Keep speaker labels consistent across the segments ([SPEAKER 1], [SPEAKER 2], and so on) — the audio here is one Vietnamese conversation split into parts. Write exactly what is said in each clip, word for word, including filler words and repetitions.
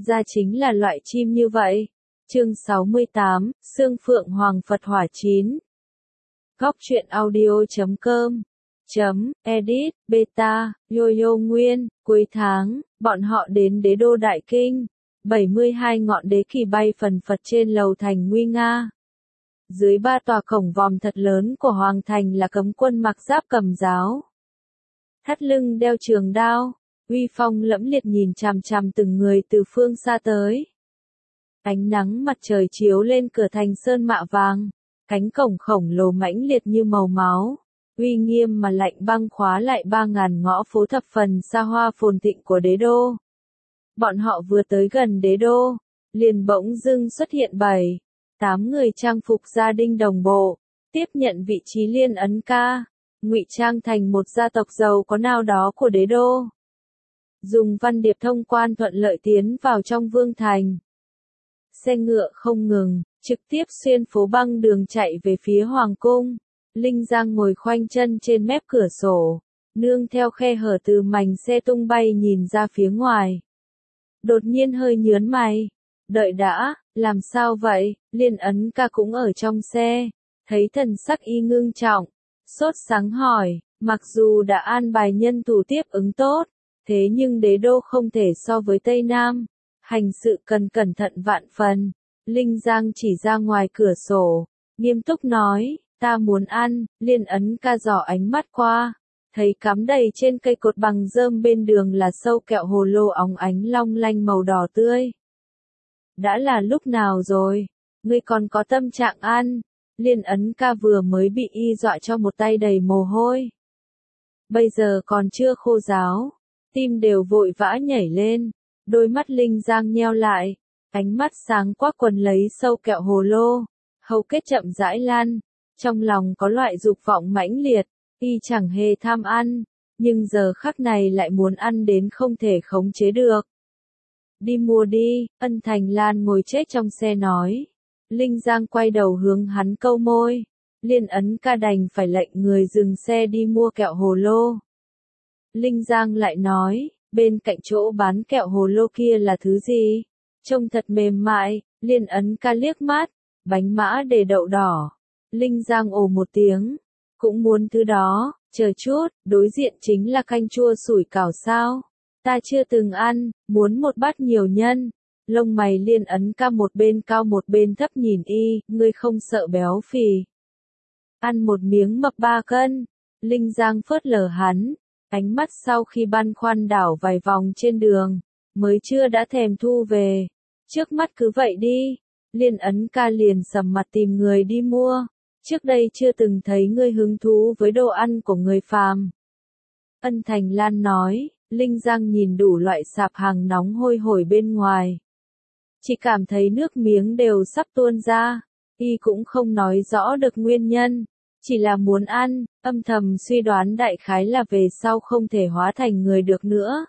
[SPEAKER 1] ra chính là loại chim như vậy. Chương sáu mươi tám, Xương Phượng Hoàng Phật Hỏa chín. Góc truyện audio chấm com chấm edit beta Yo-yo Nguyên. Cuối tháng, bọn họ đến đế đô Đại Kinh. bảy mươi hai ngọn đế kỳ bay phần phật trên lầu thành nguy nga. Dưới ba tòa cổng vòm thật lớn của Hoàng thành là cấm quân mặc giáp cầm giáo. Thắt lưng đeo trường đao, uy phong lẫm liệt nhìn chằm chằm từng người từ phương xa tới. Ánh nắng mặt trời chiếu lên cửa thành sơn mạ vàng, cánh cổng khổng lồ mãnh liệt như màu máu, uy nghiêm mà lạnh băng khóa lại ba ngàn ngõ phố thập phần xa hoa phồn thịnh của đế đô. Bọn họ vừa tới gần đế đô, liền bỗng dưng xuất hiện bảy, tám người trang phục gia đình đồng bộ, tiếp nhận vị trí liên ấn ca, ngụy trang thành một gia tộc giàu có nào đó của đế đô. Dùng văn điệp thông quan thuận lợi tiến vào trong vương thành. Xe ngựa không ngừng, trực tiếp xuyên phố băng đường chạy về phía hoàng cung. Linh Giang ngồi khoanh chân trên mép cửa sổ, nương theo khe hở từ mảnh xe tung bay nhìn ra phía ngoài. Đột nhiên hơi nhớn mày. Đợi đã, làm sao vậy? Liên ấn ca cũng ở trong xe, thấy thần sắc y ngưng trọng, sốt sắng hỏi, mặc dù đã an bài nhân thủ tiếp ứng tốt, thế nhưng đế đô không thể so với Tây Nam, hành sự cần cẩn thận vạn phần. Linh Giang chỉ ra ngoài cửa sổ, nghiêm túc nói, ta muốn ăn. Liên ấn ca dò ánh mắt qua, thấy cắm đầy trên cây cột bằng rơm bên đường là sâu kẹo hồ lô óng ánh long lanh màu đỏ tươi. Đã là lúc nào rồi, ngươi còn có tâm trạng ăn? Liên ấn ca vừa mới bị y dọa cho một tay đầy mồ hôi. Bây giờ còn chưa khô ráo, tim đều vội vã nhảy lên, đôi mắt Linh Giang nheo lại, ánh mắt sáng quắc quần lấy sâu kẹo hồ lô, hầu kết chậm rãi lan, trong lòng có loại dục vọng mãnh liệt, y chẳng hề tham ăn, nhưng giờ khắc này lại muốn ăn đến không thể khống chế được. Đi mua đi, Ân Thành Lan ngồi chết trong xe nói. Linh Giang quay đầu hướng hắn câu môi. Liên ấn ca đành phải lệnh người dừng xe đi mua kẹo hồ lô. Linh Giang lại nói, bên cạnh chỗ bán kẹo hồ lô kia là thứ gì? Trông thật mềm mại. Liên ấn ca liếc mắt, bánh mã để đậu đỏ. Linh Giang ồ một tiếng, cũng muốn thứ đó. Chờ chút, đối diện chính là canh chua sủi cảo sao? Ta chưa từng ăn, muốn một bát nhiều nhân. Lông mày Liên ấn ca một bên cao một bên thấp nhìn y, ngươi không sợ béo phì. Ăn một miếng mập ba cân. Linh Giang phớt lờ hắn, ánh mắt sau khi băn khoăn đảo vài vòng trên đường, mới chưa đã thèm thu về. Trước mắt cứ vậy đi. Liên ấn ca liền sầm mặt tìm người đi mua. Trước đây chưa từng thấy ngươi hứng thú với đồ ăn của người phàm. Ân Thành Lan nói. Linh Giang nhìn đủ loại sạp hàng nóng hôi hổi bên ngoài, chỉ cảm thấy nước miếng đều sắp tuôn ra. Y cũng không nói rõ được nguyên nhân, chỉ là muốn ăn, âm thầm suy đoán đại khái là về sau không thể hóa thành người được nữa.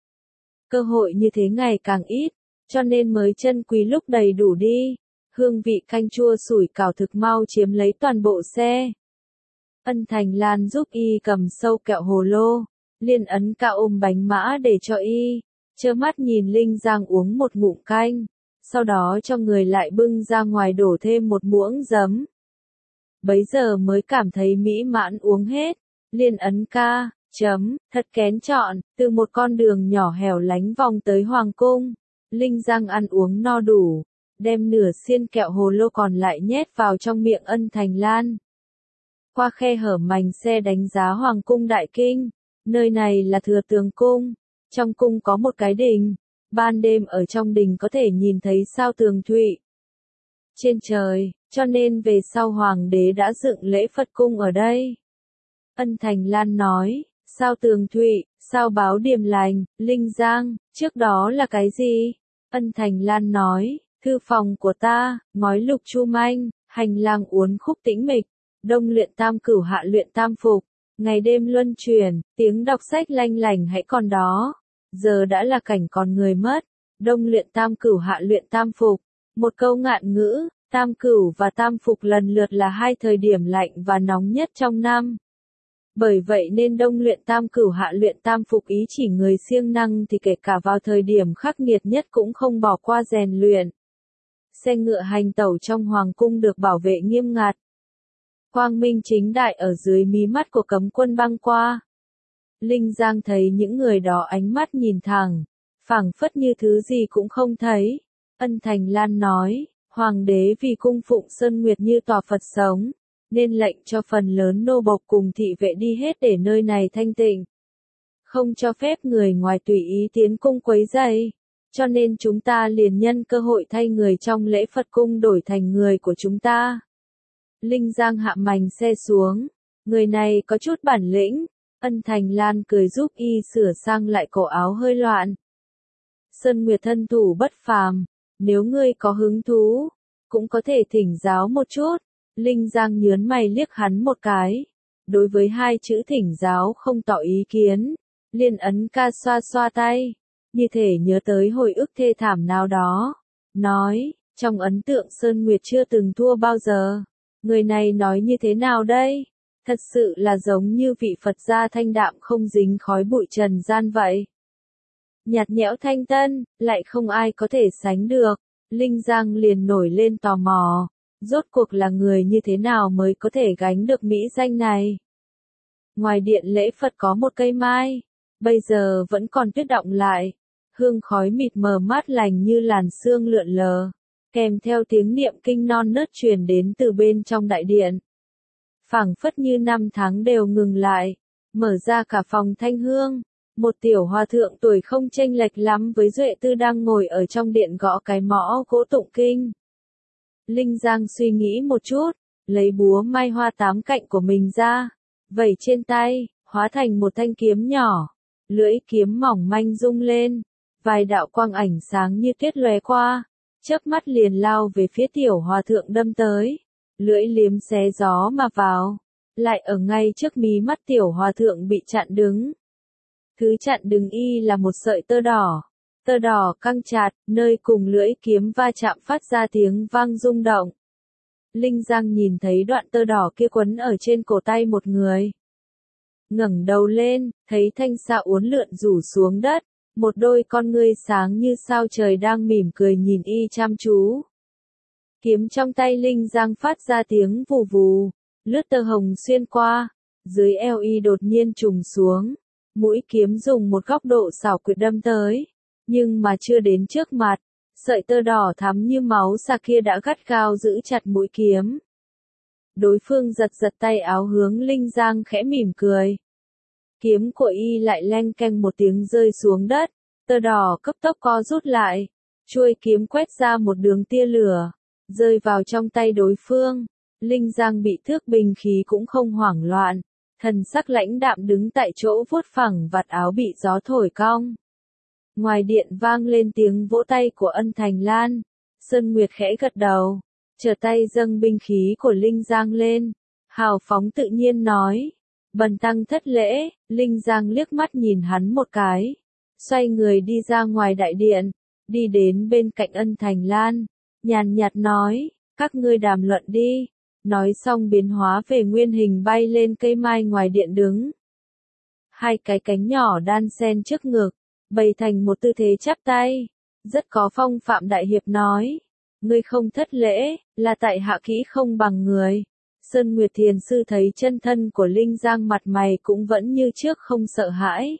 [SPEAKER 1] Cơ hội như thế ngày càng ít, cho nên mới trân quý lúc đầy đủ đi. Hương vị canh chua sủi cảo thực mau chiếm lấy toàn bộ xe. Ân Thành Lan giúp y cầm sâu kẹo hồ lô. Liên ấn ca ôm bánh mã để cho y, trơ mắt nhìn Linh Giang uống một ngụm canh, sau đó cho người lại bưng ra ngoài đổ thêm một muỗng giấm. Bấy giờ mới cảm thấy mỹ mãn uống hết. Liên ấn ca, chấm, thật kén chọn, từ một con đường nhỏ hẻo lánh vòng tới hoàng cung. Linh Giang ăn uống no đủ, đem nửa xiên kẹo hồ lô còn lại nhét vào trong miệng Ân Thành Lan. Qua khe hở mảnh xe đánh giá hoàng cung Đại Kinh. Nơi này là Thừa Tường Cung, trong cung có một cái đình, ban đêm ở trong đình có thể nhìn thấy sao tường thụy trên trời, cho nên về sau hoàng đế đã dựng lễ Phật cung ở đây. Ân Thành Lan nói, sao tường thụy, sao báo điềm lành. Linh Giang, trước đó là cái gì? Ân Thành Lan nói, thư phòng của ta, ngói lục chu manh, hành lang uốn khúc tĩnh mịch, đông luyện tam cửu hạ luyện tam phục. Ngày đêm luân chuyển, tiếng đọc sách lanh lành hãy còn đó. Giờ đã là cảnh còn người mất. Đông luyện tam cửu hạ luyện tam phục. Một câu ngạn ngữ, tam cửu và tam phục lần lượt là hai thời điểm lạnh và nóng nhất trong năm. Bởi vậy nên đông luyện tam cửu hạ luyện tam phục ý chỉ người siêng năng thì kể cả vào thời điểm khắc nghiệt nhất cũng không bỏ qua rèn luyện. Xe ngựa hành tẩu trong hoàng cung được bảo vệ nghiêm ngặt. Quang minh chính đại ở dưới mí mắt của cấm quân băng qua. Linh Giang thấy những người đó ánh mắt nhìn thẳng, phảng phất như thứ gì cũng không thấy. Ân Thành Lan nói, Hoàng đế vì cung phụng Sơn Nguyệt như tòa Phật sống, nên lệnh cho phần lớn nô bộc cùng thị vệ đi hết để nơi này thanh tịnh. Không cho phép người ngoài tùy ý tiến cung quấy rầy, cho nên chúng ta liền nhân cơ hội thay người trong lễ Phật cung đổi thành người của chúng ta. Linh Giang hạ mành xe xuống, người này có chút bản lĩnh. Ân Thành Lan cười giúp y sửa sang lại cổ áo hơi loạn. Sơn Nguyệt thân thủ bất phàm, nếu ngươi có hứng thú, cũng có thể thỉnh giáo một chút. Linh Giang nhớn mày liếc hắn một cái. Đối với hai chữ thỉnh giáo không tỏ ý kiến, liền ấn ca xoa xoa tay, như thể nhớ tới hồi ức thê thảm nào đó. Nói, trong ấn tượng Sơn Nguyệt chưa từng thua bao giờ. Người này nói như thế nào đây? Thật sự là giống như vị Phật gia thanh đạm không dính khói bụi trần gian vậy. Nhạt nhẽo thanh tân, lại không ai có thể sánh được. Linh Giang liền nổi lên tò mò. Rốt cuộc là người như thế nào mới có thể gánh được mỹ danh này? Ngoài điện lễ Phật có một cây mai, bây giờ vẫn còn tuyết đọng lại. Hương khói mịt mờ mát lành như làn sương lượn lờ, kèm theo tiếng niệm kinh non nớt truyền đến từ bên trong đại điện. Phảng phất như năm tháng đều ngừng lại, mở ra cả phòng thanh hương. Một tiểu hòa thượng tuổi không chênh lệch lắm với Duệ Tư đang ngồi ở trong điện gõ cái mõ gỗ tụng kinh. Linh Giang suy nghĩ một chút, lấy búa mai hoa tám cạnh của mình ra, vẩy trên tay, hóa thành một thanh kiếm nhỏ. Lưỡi kiếm mỏng manh rung lên, vài đạo quang ảnh sáng như tuyết lóe qua, chớp mắt liền lao về phía tiểu hòa thượng đâm tới. Lưỡi liếm xé gió mà vào, lại ở ngay trước mí mắt tiểu hòa thượng bị chặn đứng. Thứ chặn đứng y là một sợi tơ đỏ, tơ đỏ căng chặt, nơi cùng lưỡi kiếm va chạm phát ra tiếng vang rung động. Linh Giang nhìn thấy đoạn tơ đỏ kia quấn ở trên cổ tay một người. Ngẩng đầu lên, thấy thanh xạ uốn lượn rủ xuống đất, một đôi con ngươi sáng như sao trời đang mỉm cười nhìn y chăm chú. Kiếm trong tay Linh Giang phát ra tiếng vù vù, lướt tơ hồng xuyên qua, dưới eo y đột nhiên trùng xuống, mũi kiếm dùng một góc độ xảo quyệt đâm tới, nhưng mà chưa đến trước mặt, sợi tơ đỏ thắm như máu xà kia đã gắt gao giữ chặt mũi kiếm. Đối phương giật giật tay áo hướng Linh Giang khẽ mỉm cười. Kiếm của y lại leng keng một tiếng rơi xuống đất, tơ đỏ cấp tốc co rút lại, chuôi kiếm quét ra một đường tia lửa, rơi vào trong tay đối phương. Linh Giang bị thước binh khí cũng không hoảng loạn, thần sắc lãnh đạm đứng tại chỗ vuốt phẳng vạt áo bị gió thổi cong. Ngoài điện vang lên tiếng vỗ tay của Ân Thành Lan. Sơn Nguyệt khẽ gật đầu, trở tay dâng binh khí của Linh Giang lên, hào phóng tự nhiên nói, bần tăng thất lễ. Linh Giang liếc mắt nhìn hắn một cái, xoay người đi ra ngoài đại điện, đi đến bên cạnh Ân Thành Lan, nhàn nhạt nói, các ngươi đàm luận đi. Nói xong biến hóa về nguyên hình bay lên cây mai ngoài điện đứng. Hai cái cánh nhỏ đan xen trước ngực, bày thành một tư thế chắp tay, rất có phong phạm đại hiệp nói, ngươi không thất lễ, là tại hạ kỹ không bằng người. Sơn Nguyệt Thiền Sư thấy chân thân của Linh Giang mặt mày cũng vẫn như trước không sợ hãi.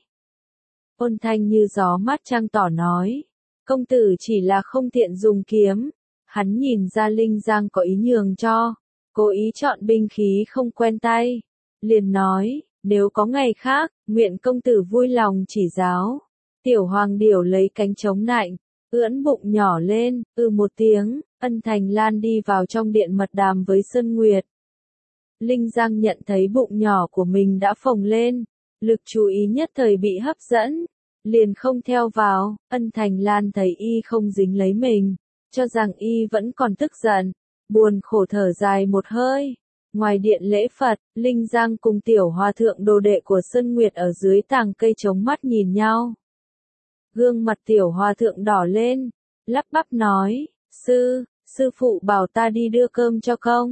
[SPEAKER 1] Ôn thanh như gió mát trăng tỏ nói, công tử chỉ là không tiện dùng kiếm. Hắn nhìn ra Linh Giang có ý nhường cho, cố ý chọn binh khí không quen tay, liền nói, nếu có ngày khác, nguyện công tử vui lòng chỉ giáo. Tiểu Hoàng Điểu lấy cánh chống nạnh, ưỡn bụng nhỏ lên, ư một tiếng. Ân Thành Lan đi vào trong điện mật đàm với Sơn Nguyệt. Linh Giang nhận thấy bụng nhỏ của mình đã phồng lên, lực chú ý nhất thời bị hấp dẫn, liền không theo vào. Ân Thành Lan thấy y không dính lấy mình, cho rằng y vẫn còn tức giận, buồn khổ thở dài một hơi. Ngoài điện lễ Phật, Linh Giang cùng tiểu hòa thượng đồ đệ của Sơn Nguyệt ở dưới tàng cây chống mắt nhìn nhau. Gương mặt tiểu hòa thượng đỏ lên, lắp bắp nói, sư, sư phụ bảo ta đi đưa cơm cho công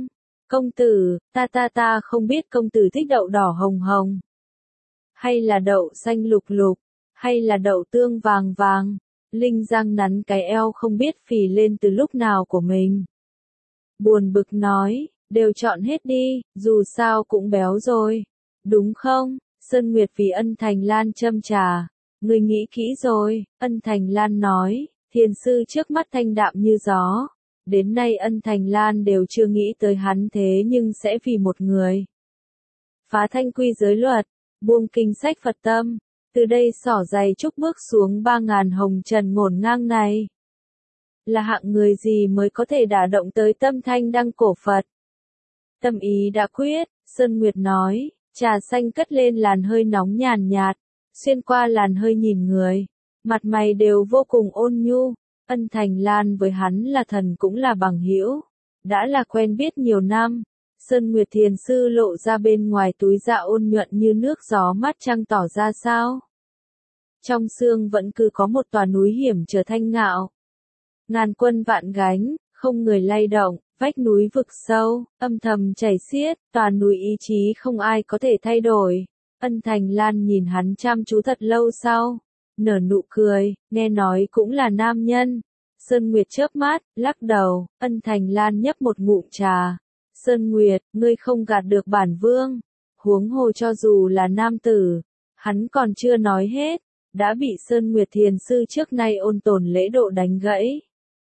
[SPEAKER 1] Công tử, ta ta ta không biết công tử thích đậu đỏ hồng hồng, hay là đậu xanh lục lục, hay là đậu tương vàng vàng. Linh Giang nắn cái eo không biết phì lên từ lúc nào của mình. Buồn bực nói, đều chọn hết đi, dù sao cũng béo rồi. Đúng không? Sơn Nguyệt vì Ân Thành Lan châm trà. Người nghĩ kỹ rồi, Ân Thành Lan nói, thiền sư trước mắt thanh đạm như gió. Đến nay Ân Thành Lan đều chưa nghĩ tới hắn thế nhưng sẽ vì một người. Phá thanh quy giới luật, buông kinh sách Phật tâm. Từ đây xỏ giày trúc bước xuống ba ngàn hồng trần ngổn ngang này. Là hạng người gì mới có thể đả động tới tâm thanh đăng cổ Phật? Tâm ý đã quyết, Sơn Nguyệt nói, trà xanh cất lên làn hơi nóng nhàn nhạt, xuyên qua làn hơi nhìn người. Mặt mày đều vô cùng ôn nhu, Ân Thành Lan với hắn là thần cũng là bằng hữu, đã là quen biết nhiều năm. Sơn Nguyệt thiền sư lộ ra bên ngoài túi dạ ôn nhuận như nước gió mắt trăng tỏ ra sao. Trong xương vẫn cứ có một tòa núi hiểm trở thanh ngạo. Ngàn quân vạn gánh, không người lay động, vách núi vực sâu, âm thầm chảy xiết, tòa núi ý chí không ai có thể thay đổi. Ân Thành Lan nhìn hắn chăm chú thật lâu sau, nở nụ cười, nghe nói cũng là nam nhân. Sơn Nguyệt chớp mắt, lắc đầu, Ân Thành Lan nhấp một ngụm trà. Sơn Nguyệt, ngươi không gạt được bản vương. Huống hồ cho dù là nam tử, hắn còn chưa nói hết, đã bị Sơn Nguyệt thiền sư trước nay ôn tồn lễ độ đánh gãy.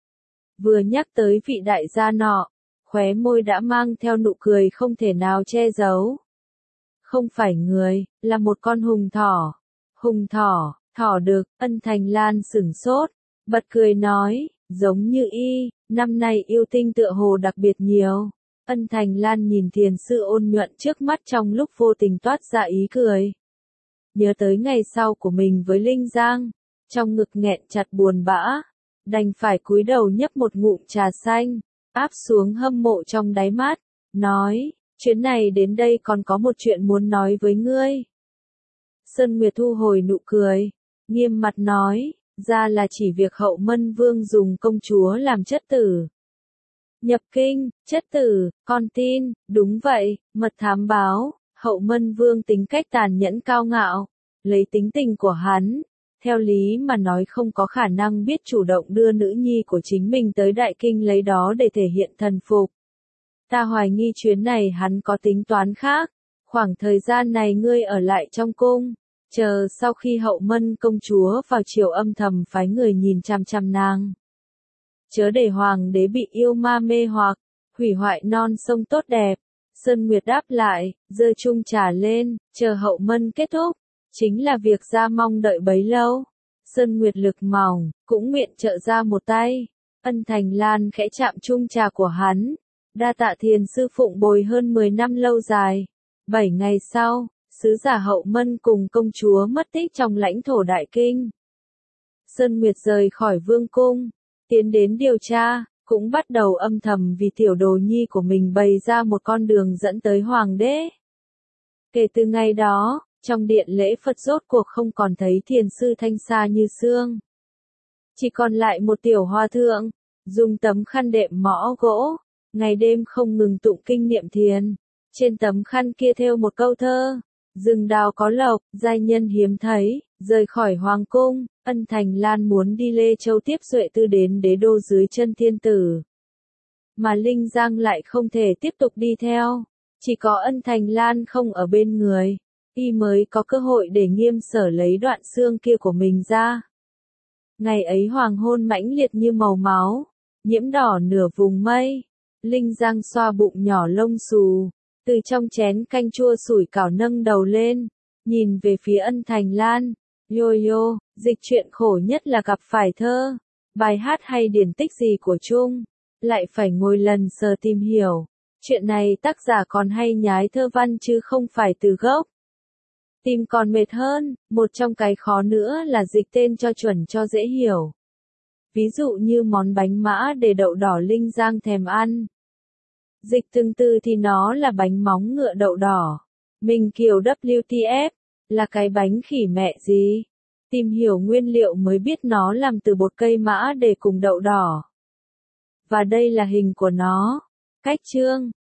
[SPEAKER 1] Vừa nhắc tới vị đại gia nọ, khóe môi đã mang theo nụ cười không thể nào che giấu. Không phải người, là một con hùng thỏ. Hùng thỏ, thỏ đực, Ân Thành Lan sửng sốt, bật cười nói, giống như y, năm nay yêu tinh tựa hồ đặc biệt nhiều. Ân Thành Lan nhìn thiền sư ôn nhuận trước mắt trong lúc vô tình toát ra ý cười. Nhớ tới ngày sau của mình với Linh Giang, trong ngực nghẹn chặt buồn bã, đành phải cúi đầu nhấp một ngụm trà xanh, áp xuống hâm mộ trong đáy mắt, nói, chuyến này đến đây còn có một chuyện muốn nói với ngươi. Sơn Nguyệt thu hồi nụ cười, nghiêm mặt nói, ra là chỉ việc Hậu Mân Vương dùng công chúa làm chất tử. Nhập kinh, chất tử, con tin, đúng vậy, mật thám báo, Hậu Mân Vương tính cách tàn nhẫn cao ngạo, lấy tính tình của hắn, theo lý mà nói không có khả năng biết chủ động đưa nữ nhi của chính mình tới Đại Kinh lấy đó để thể hiện thần phục. Ta hoài nghi chuyến này hắn có tính toán khác, khoảng thời gian này ngươi ở lại trong cung, chờ sau khi Hậu Mân công chúa vào triều âm thầm phái người nhìn chằm chằm nàng. Chớ để hoàng đế bị yêu ma mê hoặc, hủy hoại non sông tốt đẹp. Sơn Nguyệt đáp lại, giơ chung trà lên, chờ Hậu Mân kết thúc, chính là việc ra mong đợi bấy lâu. Sơn Nguyệt lực mỏng, cũng nguyện trợ ra một tay. Ân Thành Lan khẽ chạm chung trà của hắn, đa tạ thiền sư phụng bồi hơn mười năm lâu dài. Bảy ngày sau, sứ giả Hậu Mân cùng công chúa mất tích trong lãnh thổ Đại Kinh. Sơn Nguyệt rời khỏi vương cung, tiến đến điều tra, cũng bắt đầu âm thầm vì tiểu đồ nhi của mình bày ra một con đường dẫn tới hoàng đế. Kể từ ngày đó, trong điện lễ Phật rốt cuộc không còn thấy thiền sư thanh xa như xương. Chỉ còn lại một tiểu hòa thượng, dùng tấm khăn đệm mõ gỗ, ngày đêm không ngừng tụng kinh niệm thiền. Trên tấm khăn kia thêu một câu thơ, rừng đào có lộc, giai nhân hiếm thấy, rời khỏi hoàng cung, Ân Thành Lan muốn đi Lê Châu tiếp Duệ Tư đến đế đô dưới chân thiên tử. Mà Linh Giang lại không thể tiếp tục đi theo, chỉ có Ân Thành Lan không ở bên người, y mới có cơ hội để Nghiêm Sở lấy đoạn xương kia của mình ra. Ngày ấy hoàng hôn mãnh liệt như màu máu, nhiễm đỏ nửa vùng mây. Linh Giang xoa bụng nhỏ lông xù, từ trong chén canh chua sủi cảo nâng đầu lên, nhìn về phía Ân Thành Lan. Yo yo, dịch truyện khổ nhất là gặp phải thơ, bài hát hay điển tích gì của Trung, lại phải ngồi lần sờ tìm hiểu. Chuyện này tác giả còn hay nhái thơ văn chứ không phải từ gốc. Tìm còn mệt hơn, một trong cái khó nữa là dịch tên cho chuẩn cho dễ hiểu. Ví dụ như món bánh mã để đậu đỏ Linh Giang thèm ăn. Dịch từng từ thì nó là bánh móng ngựa đậu đỏ. Mình kiểu W T F, là cái bánh khỉ mẹ gì? Tìm hiểu nguyên liệu mới biết nó làm từ bột cây mã để cùng đậu đỏ. Và đây là hình của nó. Cách chương